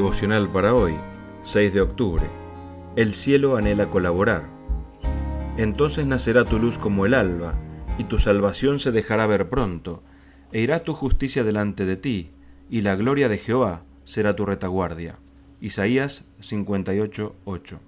Devocional para hoy, 6 de octubre. El cielo anhela colaborar. Entonces nacerá tu luz como el alba, y tu salvación se dejará ver pronto, e irá tu justicia delante de ti, y la gloria de Jehová será tu retaguardia. Isaías 58:8.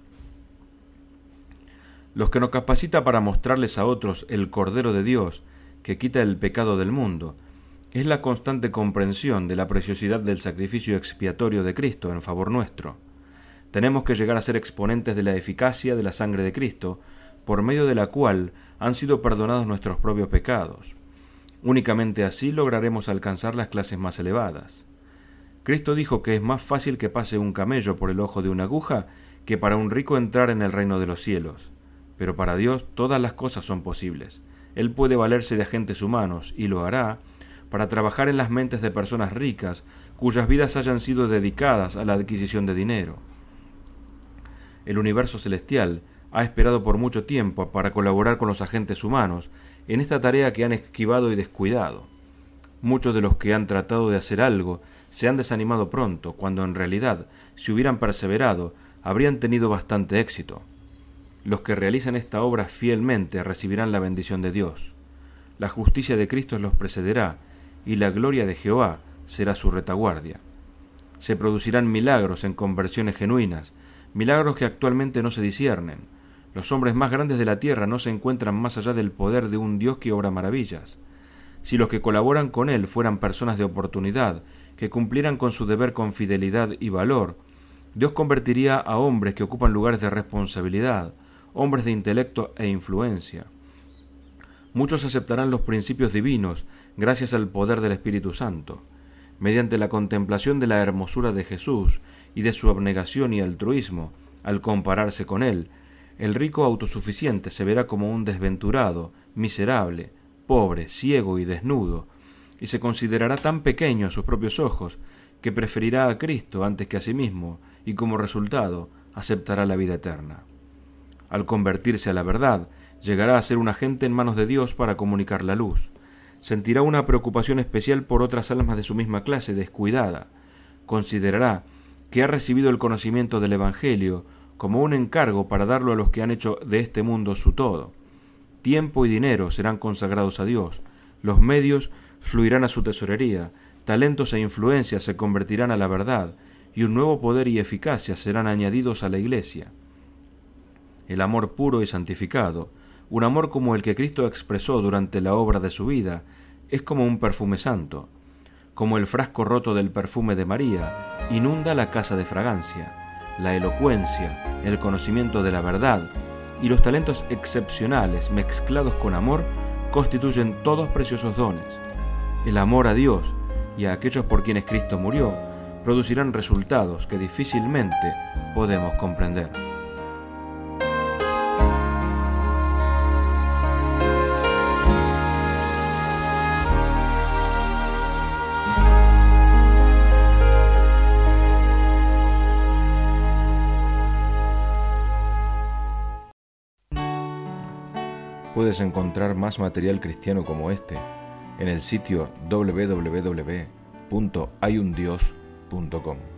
Los que nos capacita para mostrarles a otros el Cordero de Dios, que quita el pecado del mundo, es la constante comprensión de la preciosidad del sacrificio expiatorio de Cristo en favor nuestro. Tenemos que llegar a ser exponentes de la eficacia de la sangre de Cristo, por medio de la cual han sido perdonados nuestros propios pecados. Únicamente así lograremos alcanzar las clases más elevadas. Cristo dijo que es más fácil que pase un camello por el ojo de una aguja que para un rico entrar en el reino de los cielos. Pero para Dios todas las cosas son posibles. Él puede valerse de agentes humanos, y lo hará, para trabajar en las mentes de personas ricas cuyas vidas hayan sido dedicadas a la adquisición de dinero. El universo celestial ha esperado por mucho tiempo para colaborar con los agentes humanos en esta tarea que han esquivado y descuidado. Muchos de los que han tratado de hacer algo se han desanimado pronto, cuando en realidad, si hubieran perseverado, habrían tenido bastante éxito. Los que realizan esta obra fielmente recibirán la bendición de Dios. La justicia de Cristo los precederá, y la gloria de Jehová será su retaguardia. Se producirán milagros en conversiones genuinas, milagros que actualmente no se disciernen. Los hombres más grandes de la tierra no se encuentran más allá del poder de un Dios que obra maravillas. Si los que colaboran con Él fueran personas de oportunidad, que cumplieran con su deber con fidelidad y valor, Dios convertiría a hombres que ocupan lugares de responsabilidad, hombres de intelecto e influencia. Muchos aceptarán los principios divinos gracias al poder del Espíritu Santo. Mediante la contemplación de la hermosura de Jesús y de su abnegación y altruismo, al compararse con Él, el rico autosuficiente se verá como un desventurado, miserable, pobre, ciego y desnudo, y se considerará tan pequeño a sus propios ojos que preferirá a Cristo antes que a sí mismo, y como resultado aceptará la vida eterna. Al convertirse a la verdad, llegará a ser un agente en manos de Dios para comunicar la luz. Sentirá una preocupación especial por otras almas de su misma clase descuidada. Considerará que ha recibido el conocimiento del Evangelio como un encargo para darlo a los que han hecho de este mundo su todo. Tiempo y dinero serán consagrados a Dios, los medios fluirán a su tesorería, talentos e influencias se convertirán a la verdad, y un nuevo poder y eficacia serán añadidos a la Iglesia. El amor puro y santificado, un amor como el que Cristo expresó durante la obra de su vida, es como un perfume santo. Como el frasco roto del perfume de María, inunda la casa de fragancia. La elocuencia, el conocimiento de la verdad y los talentos excepcionales mezclados con amor constituyen todos preciosos dones. El amor a Dios y a aquellos por quienes Cristo murió producirán resultados que difícilmente podemos comprender. Puedes encontrar más material cristiano como este en el sitio www.hayundios.com.